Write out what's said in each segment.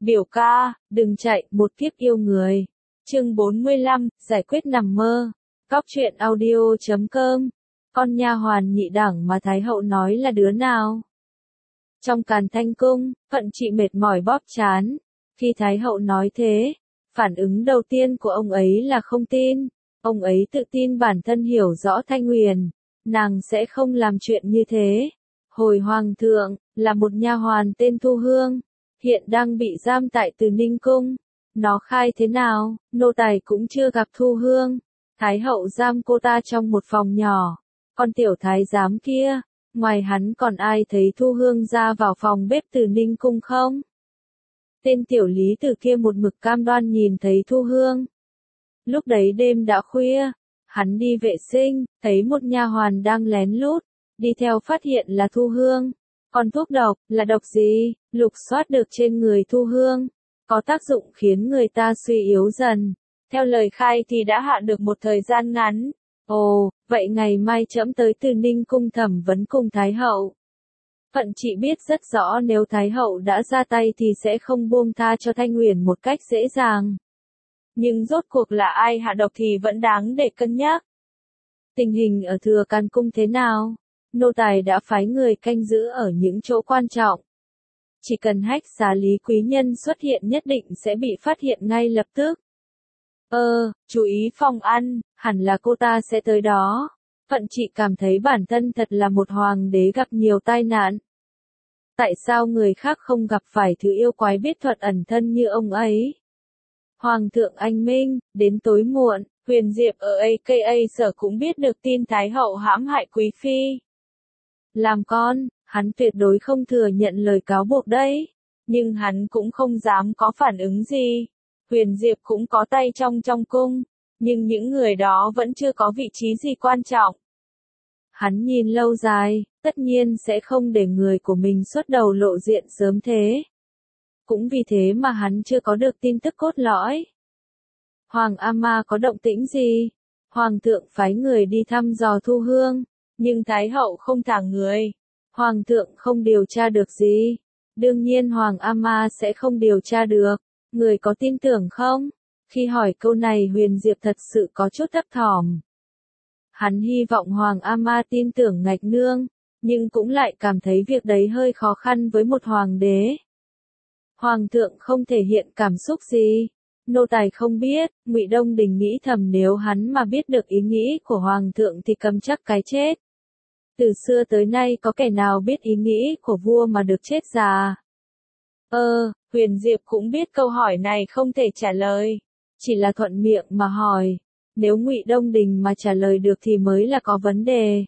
Biểu ca, đừng chạy, một kiếp yêu người. Chương 45, giải quyết nằm mơ. Cóc truyện audio.com. Con nha hoàn nhị đẳng mà Thái hậu nói là đứa nào? Trong Càn Thanh cung, Thuận Trị mệt mỏi bóp trán. Khi Thái hậu nói thế, phản ứng đầu tiên của ông ấy là không tin. Ông ấy tự tin bản thân hiểu rõ Thanh Huyền, nàng sẽ không làm chuyện như thế. Hồi hoàng thượng, là một nha hoàn tên Thu Hương, hiện đang bị giam tại Từ Ninh cung. Nó khai thế nào, nô tài cũng chưa gặp Thu Hương. Thái hậu giam cô ta trong một phòng nhỏ. Con tiểu thái giám kia, ngoài hắn còn ai thấy Thu Hương ra vào phòng bếp Từ Ninh cung không? Tên tiểu lý tử kia một mực cam đoan nhìn thấy Thu Hương. Lúc đấy đêm đã khuya, hắn đi vệ sinh, thấy một nha hoàn đang lén lút, đi theo phát hiện là Thu Hương. Còn thuốc độc, là độc gì? Lục soát được trên người Thu Hương, có tác dụng khiến người ta suy yếu dần. Theo lời khai thì đã hạ được một thời gian ngắn. Ồ, vậy ngày mai trẫm tới Từ Ninh cung thẩm vấn cùng Thái hậu. Thuận Trị biết rất rõ nếu Thái hậu đã ra tay thì sẽ không buông tha cho Thanh Huyền một cách dễ dàng. Nhưng rốt cuộc là ai hạ độc thì vẫn đáng để cân nhắc. Tình hình ở Thừa Càn cung thế nào? Nô tài đã phái người canh giữ ở những chỗ quan trọng. Chỉ cần hách xá Lý quý nhân xuất hiện nhất định sẽ bị phát hiện ngay lập tức. Chú ý phòng ăn, hẳn là cô ta sẽ tới đó. Thuận Trị cảm thấy bản thân thật là một hoàng đế gặp nhiều tai nạn. Tại sao người khác không gặp phải thứ yêu quái biết thuật ẩn thân như ông ấy? Hoàng thượng anh minh, đến tối muộn, Huyền Diệp ở AKA sở cũng biết được tin Thái hậu hãm hại quý phi. Làm con, hắn tuyệt đối không thừa nhận lời cáo buộc đấy, nhưng hắn cũng không dám có phản ứng gì. Huyền Diệp cũng có tay trong cung, nhưng những người đó vẫn chưa có vị trí gì quan trọng. Hắn nhìn lâu dài, tất nhiên sẽ không để người của mình xuất đầu lộ diện sớm thế. Cũng vì thế mà hắn chưa có được tin tức cốt lõi. Hoàng Ama có động tĩnh gì? Hoàng thượng phái người đi thăm dò Thu Hương, nhưng Thái hậu không thả người. Hoàng thượng không điều tra được gì. Đương nhiên Hoàng Ama sẽ không điều tra được. Người có tin tưởng không? Khi hỏi câu này Huyền Diệp thật sự có chút thấp thỏm. Hắn hy vọng Hoàng Ama tin tưởng Ngạch Nương, nhưng cũng lại cảm thấy việc đấy hơi khó khăn với một hoàng đế. Hoàng thượng không thể hiện cảm xúc gì. Nô tài không biết. Ngụy Đông Đình nghĩ thầm nếu hắn mà biết được ý nghĩ của hoàng thượng thì cầm chắc cái chết. Từ xưa tới nay có kẻ nào biết ý nghĩ của vua mà được chết già? Huyền Diệp cũng biết câu hỏi này không thể trả lời, chỉ là thuận miệng mà hỏi. Nếu Ngụy Đông Đình mà trả lời được thì mới là có vấn đề.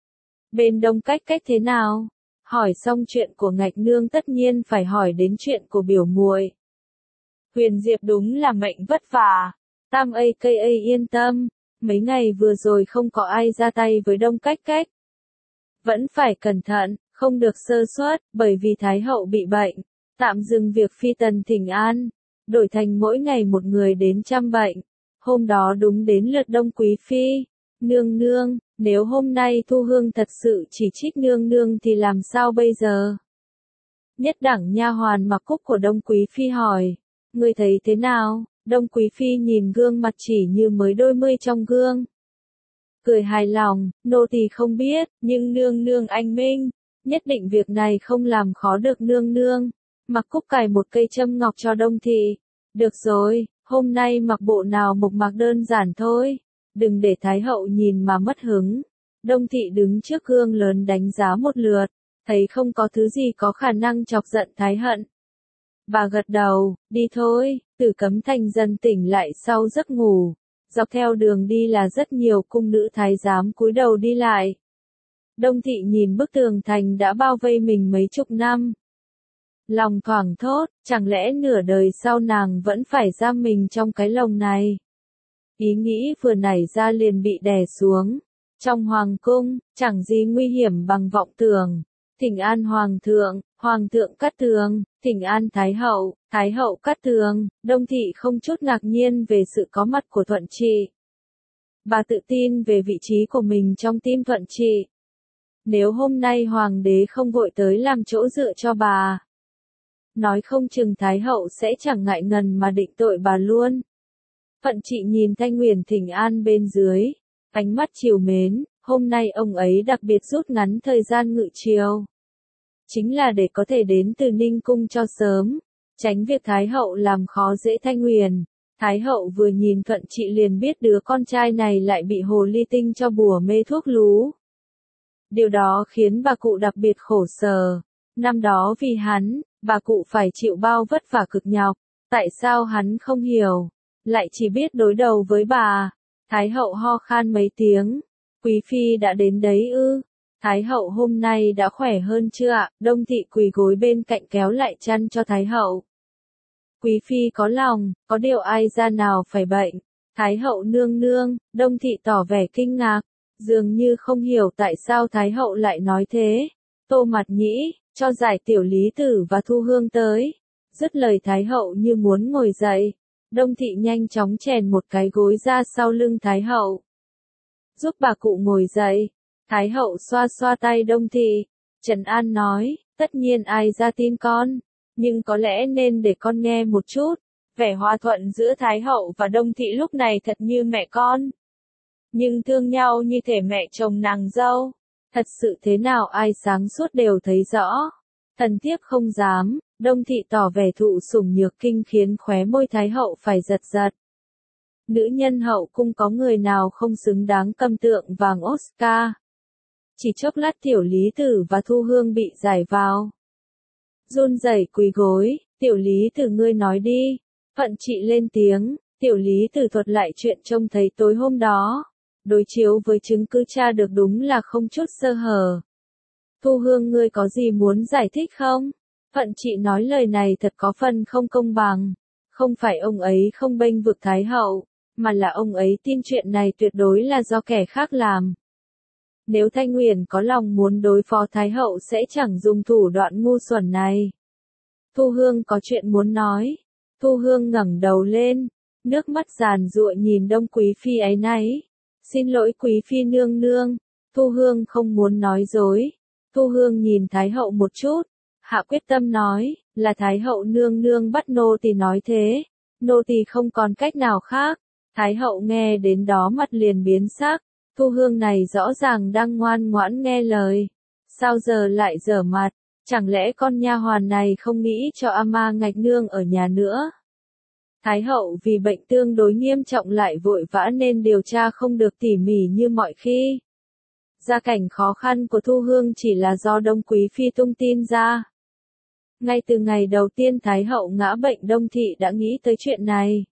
Bên Đông Cách thế nào? Hỏi xong chuyện của Ngạch Nương tất nhiên phải hỏi đến chuyện của biểu muội. Huyền Diệp đúng là mệnh vất vả. Tam AKA yên tâm, mấy ngày vừa rồi không có ai ra tay với Đông Cách. Vẫn phải cẩn thận, không được sơ suất, bởi vì Thái hậu bị bệnh. Tạm dừng việc phi tần thỉnh an, đổi thành mỗi ngày một người đến chăm bệnh. Hôm đó đúng đến lượt Đông Quý phi. Nương nương, nếu hôm nay Thu Hương thật sự chỉ trích nương nương thì làm sao bây giờ? Nhất đẳng nha hoàn mặc cúc của Đông Quý phi hỏi. Ngươi thấy thế nào? Đông Quý phi nhìn gương mặt chỉ như mới đôi mươi trong gương. Cười hài lòng, nô tỳ không biết, nhưng nương nương anh minh, nhất định việc này không làm khó được nương nương. Mặc cúc cài một cây châm ngọc cho Đông thị. Được rồi, hôm nay mặc bộ nào mộc mạc đơn giản thôi. Đừng để Thái hậu nhìn mà mất hứng. Đông thị đứng trước gương lớn đánh giá một lượt, thấy không có thứ gì có khả năng chọc giận Thái hận. Bà gật đầu, đi thôi. Tử Cấm Thành dần tỉnh lại sau giấc ngủ. Dọc theo đường đi là rất nhiều cung nữ thái giám cúi đầu đi lại. Đông thị nhìn bức tường thành đã bao vây mình mấy chục năm. Lòng thoảng thốt, chẳng lẽ nửa đời sau nàng vẫn phải giam mình trong cái lồng này? Ý nghĩ vừa nảy ra liền bị đè xuống. Trong hoàng cung, chẳng gì nguy hiểm bằng vọng tưởng. Thỉnh an hoàng thượng cát tường, thỉnh an thái hậu cát tường. Đông thị không chút ngạc nhiên về sự có mặt của Thuận Trị. Bà tự tin về vị trí của mình trong tim Thuận Trị. Nếu hôm nay hoàng đế không vội tới làm chỗ dựa cho bà, nói không chừng Thái hậu sẽ chẳng ngại ngần mà định tội bà luôn. Phận Trị nhìn Thanh Nguyền thỉnh an bên dưới, ánh mắt trìu mến, hôm nay ông ấy đặc biệt rút ngắn thời gian ngự triều. Chính là để có thể đến từ Ninh Cung cho sớm, tránh việc Thái hậu làm khó dễ Thanh Nguyền. Thái hậu vừa nhìn Phận Trị liền biết đứa con trai này lại bị hồ ly tinh cho bùa mê thuốc lú. Điều đó khiến bà cụ đặc biệt khổ sở. Năm đó vì hắn, bà cụ phải chịu bao vất vả cực nhọc. Tại sao hắn không hiểu, lại chỉ biết đối đầu với bà? Thái hậu ho khan mấy tiếng. Quý phi đã đến đấy ư? Thái hậu hôm nay đã khỏe hơn chưa ạ? Đông thị quỳ gối bên cạnh kéo lại chăn cho Thái hậu. Quý phi có lòng, có điều ai ra nào phải bệnh. Thái hậu nương nương, Đông thị tỏ vẻ kinh ngạc, dường như không hiểu tại sao Thái hậu lại nói thế. Tô Mặt Nhĩ, cho giải Tiểu Lý Tử và Thu Hương tới. Dứt lời Thái hậu như muốn ngồi dậy. Đông thị nhanh chóng chèn một cái gối ra sau lưng Thái hậu. Giúp bà cụ ngồi dậy. Thái hậu xoa xoa tay Đông thị. Trần An nói, tất nhiên ai ra tin con. Nhưng có lẽ nên để con nghe một chút. Vẻ hòa thuận giữa Thái hậu và Đông thị lúc này thật như mẹ con. Nhưng thương nhau như thể mẹ chồng nàng dâu. Thật sự thế nào ai sáng suốt đều thấy rõ. Thần thiếp không dám. Đông thị tỏ vẻ thụ sủng nhược kinh khiến khóe môi Thái hậu phải giật giật. Nữ nhân hậu cung có người nào không xứng đáng cầm tượng vàng Oscar. Chỉ chốc lát Tiểu Lý Tử và Thu Hương bị giải vào. Run rẩy quỳ gối, Tiểu Lý Tử ngươi nói đi. Phận Trị lên tiếng, Tiểu Lý Tử thuật lại chuyện trông thấy tối hôm đó. Đối chiếu với chứng cứ tra được đúng là không chút sơ hở. Thu Hương ngươi có gì muốn giải thích không? Phận Trị nói lời này thật có phần không công bằng. Không phải ông ấy không bênh vực Thái hậu, mà là ông ấy tin chuyện này tuyệt đối là do kẻ khác làm. Nếu Thanh Nguyền có lòng muốn đối phó Thái hậu sẽ chẳng dùng thủ đoạn ngu xuẩn này. Thu Hương có chuyện muốn nói. Thu Hương ngẩng đầu lên, nước mắt giàn giụa nhìn Đông quý phi áy náy. Xin lỗi quý phi nương nương. Thu Hương không muốn nói dối. Thu Hương nhìn Thái hậu một chút, hạ quyết tâm nói, là Thái hậu nương nương bắt nô tỳ nói thế. Nô tỳ không còn cách nào khác. Thái hậu nghe đến đó mặt liền biến sắc. Thu Hương này rõ ràng đang ngoan ngoãn nghe lời. Sao giờ lại dở mặt? Chẳng lẽ con nha hoàn này không nghĩ cho Ama Ngạch Nương ở nhà nữa? Thái hậu vì bệnh tương đối nghiêm trọng lại vội vã nên điều tra không được tỉ mỉ như mọi khi. Gia cảnh khó khăn của Thu Hương chỉ là do Đông quý phi tung tin ra. Ngay từ ngày đầu tiên Thái hậu ngã bệnh Đông thị đã nghĩ tới chuyện này.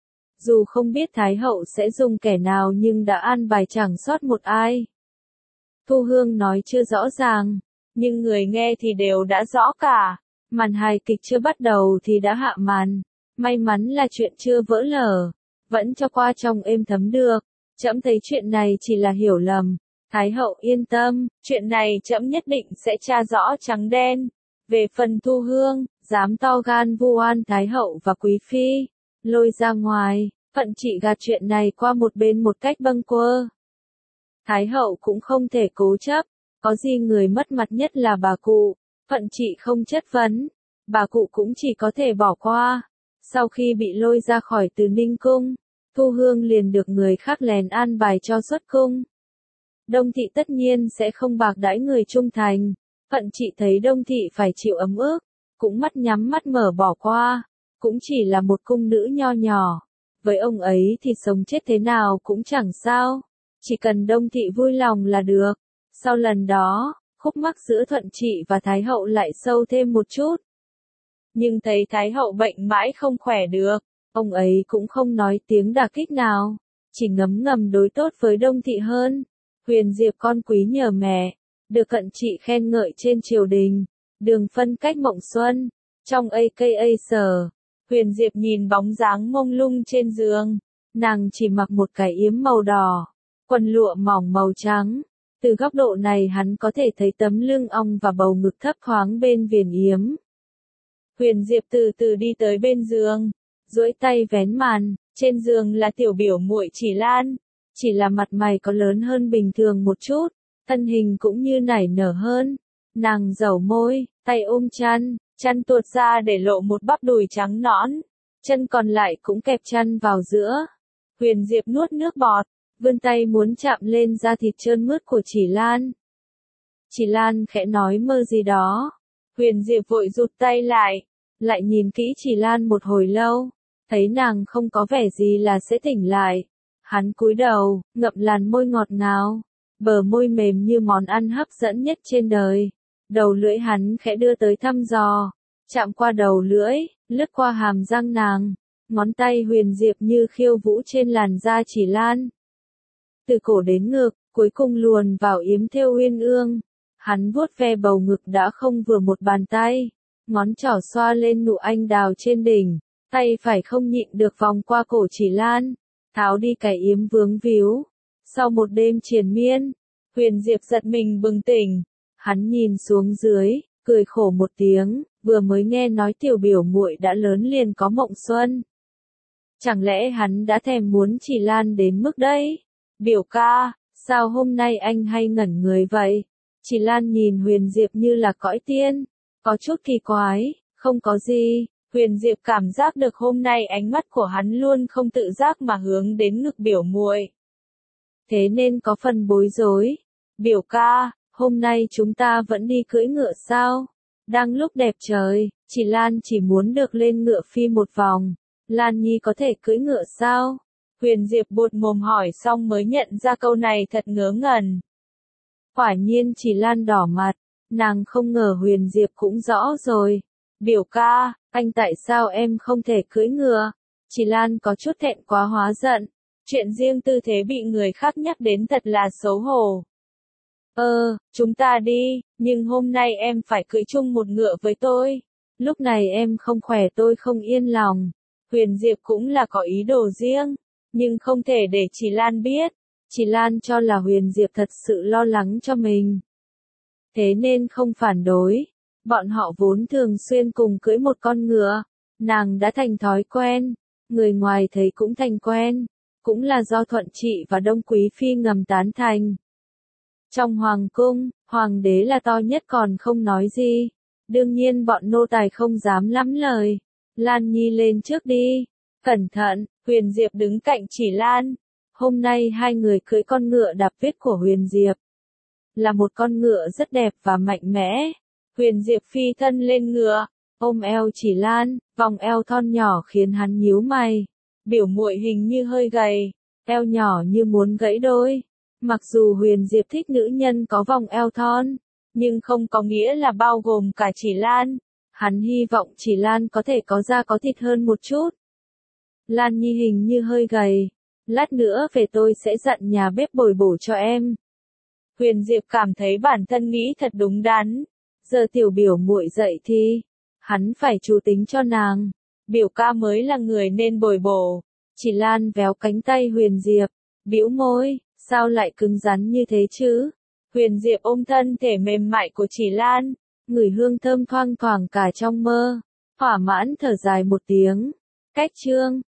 Dù không biết Thái hậu sẽ dùng kẻ nào nhưng đã an bài chẳng sót một ai. Thu Hương nói chưa rõ ràng, nhưng người nghe thì đều đã rõ cả. Màn hài kịch chưa bắt đầu thì đã hạ màn. May mắn là chuyện chưa vỡ lở, vẫn cho qua trong êm thấm được. Trẫm thấy chuyện này chỉ là hiểu lầm. Thái hậu yên tâm, chuyện này trẫm nhất định sẽ tra rõ trắng đen. Về phần Thu Hương, dám to gan vu oan Thái hậu và quý phi, lôi ra ngoài. Phận Trị gạt chuyện này qua một bên một cách bâng quơ. Thái hậu cũng không thể cố chấp, có gì người mất mặt nhất là bà cụ. Phận Trị không chất vấn, bà cụ cũng chỉ có thể bỏ qua. Sau khi bị lôi ra khỏi Từ Ninh cung, Thu Hương liền được người khác lèn an bài cho xuất cung. Đông thị tất nhiên sẽ không bạc đãi người trung thành. Phận Trị thấy Đông thị phải chịu ấm ức, cũng mắt nhắm mắt mở bỏ qua, cũng chỉ là một cung nữ nho nhỏ. Với ông ấy thì sống chết thế nào cũng chẳng sao, chỉ cần Đông thị vui lòng là được. Sau lần đó, khúc mắc giữa Thuận Trị và Thái hậu lại sâu thêm một chút. Nhưng thấy Thái hậu bệnh mãi không khỏe được, ông ấy cũng không nói tiếng đả kích nào, chỉ ngấm ngầm đối tốt với Đông thị hơn. Huyền Diệp con quý nhờ mẹ, được Cận Trị khen ngợi trên triều đình. Đường phân cách mộng xuân, trong AKA sở. Huyền Diệp nhìn bóng dáng mông lung trên giường, nàng chỉ mặc một cái yếm màu đỏ, quần lụa mỏng màu trắng. Từ góc độ này hắn có thể thấy tấm lưng ong và bầu ngực thấp thoáng bên viền yếm. Huyền Diệp từ từ đi tới bên giường, duỗi tay vén màn, trên giường là tiểu biểu muội Chỉ Lan, chỉ là mặt mày có lớn hơn bình thường một chút, thân hình cũng như nảy nở hơn. Nàng dẩu môi, tay ôm chăn, chăn tuột ra để lộ một bắp đùi trắng nõn, chân còn lại cũng kẹp chăn vào giữa. Huyền Diệp nuốt nước bọt, vươn tay muốn chạm lên da thịt trơn mướt của Chỉ Lan. Chỉ Lan khẽ nói mơ gì đó. Huyền Diệp vội rụt tay lại nhìn kỹ Chỉ Lan một hồi lâu, thấy nàng không có vẻ gì là sẽ tỉnh lại. Hắn cúi đầu, ngậm làn môi ngọt ngào, bờ môi mềm như món ăn hấp dẫn nhất trên đời. Đầu lưỡi hắn khẽ đưa tới thăm dò, chạm qua đầu lưỡi, lướt qua hàm răng nàng. Ngón tay Huyền Diệp như khiêu vũ trên làn da Chỉ Lan. Từ cổ đến ngực, cuối cùng luồn vào yếm thêu uyên ương. Hắn vuốt ve bầu ngực đã không vừa một bàn tay. Ngón trỏ xoa lên nụ anh đào trên đỉnh. Tay phải không nhịn được vòng qua cổ Chỉ Lan, tháo đi cái yếm vướng víu. Sau một đêm triền miên, Huyền Diệp giật mình bừng tỉnh. Hắn nhìn xuống dưới, cười khổ một tiếng, vừa mới nghe nói tiểu biểu muội đã lớn liền có mộng xuân. Chẳng lẽ hắn đã thèm muốn Chỉ Lan đến mức đấy? Biểu ca, sao hôm nay anh hay ngẩn người vậy? Chỉ Lan nhìn Huyền Diệp như là cõi tiên, có chút kỳ quái, không có gì. Huyền Diệp cảm giác được hôm nay ánh mắt của hắn luôn không tự giác mà hướng đến ngực biểu muội. Thế nên có phần bối rối. Biểu ca, hôm nay chúng ta vẫn đi cưỡi ngựa sao? Đang lúc đẹp trời, Chỉ Lan chỉ muốn được lên ngựa phi một vòng. Lan Nhi có thể cưỡi ngựa sao? Huyền Diệp buột mồm hỏi xong mới nhận ra câu này thật ngớ ngẩn. Quả nhiên Chỉ Lan đỏ mặt, nàng không ngờ Huyền Diệp cũng rõ rồi. Biểu ca, anh tại sao em không thể cưỡi ngựa? Chỉ Lan có chút thẹn quá hóa giận. Chuyện riêng tư thế bị người khác nhắc đến thật là xấu hổ. Chúng ta đi, nhưng hôm nay em phải cưỡi chung một ngựa với tôi. Lúc này em không khỏe tôi không yên lòng. Huyền Diệp cũng là có ý đồ riêng, nhưng không thể để Chỉ Lan biết. Chỉ Lan cho là Huyền Diệp thật sự lo lắng cho mình. Thế nên không phản đối. Bọn họ vốn thường xuyên cùng cưỡi một con ngựa. Nàng đã thành thói quen. Người ngoài thấy cũng thành quen. Cũng là do Thuận Trị và Đông Quý Phi ngầm tán thành. Trong hoàng cung, hoàng đế là to nhất còn không nói gì. Đương nhiên bọn nô tài không dám lắm lời. Lan Nhi lên trước đi. Cẩn thận, Huyền Diệp đứng cạnh Chỉ Lan. Hôm nay hai người cưỡi con ngựa đạp viết của Huyền Diệp. Là một con ngựa rất đẹp và mạnh mẽ. Huyền Diệp phi thân lên ngựa, ôm eo Chỉ Lan, vòng eo thon nhỏ khiến hắn nhíu mày. Biểu muội hình như hơi gầy, eo nhỏ như muốn gãy đôi. Mặc dù Huyền Diệp thích nữ nhân có vòng eo thon, nhưng không có nghĩa là bao gồm cả Chỉ Lan. Hắn hy vọng Chỉ Lan có thể có da có thịt hơn một chút. Lan Nhi hình như hơi gầy, lát nữa về tôi sẽ dặn nhà bếp bồi bổ cho em. Huyền Diệp cảm thấy bản thân nghĩ thật đúng đắn. Giờ tiểu biểu muội dậy thì hắn phải chú tính cho nàng. Biểu ca mới là người nên bồi bổ. Chỉ Lan véo cánh tay Huyền Diệp, bĩu môi, sao lại cứng rắn như thế chứ? Huyền Diệp ôm thân thể mềm mại của Chỉ Lan, ngửi hương thơm thoang thoảng cả trong mơ. Thỏa mãn thở dài một tiếng. Cách chương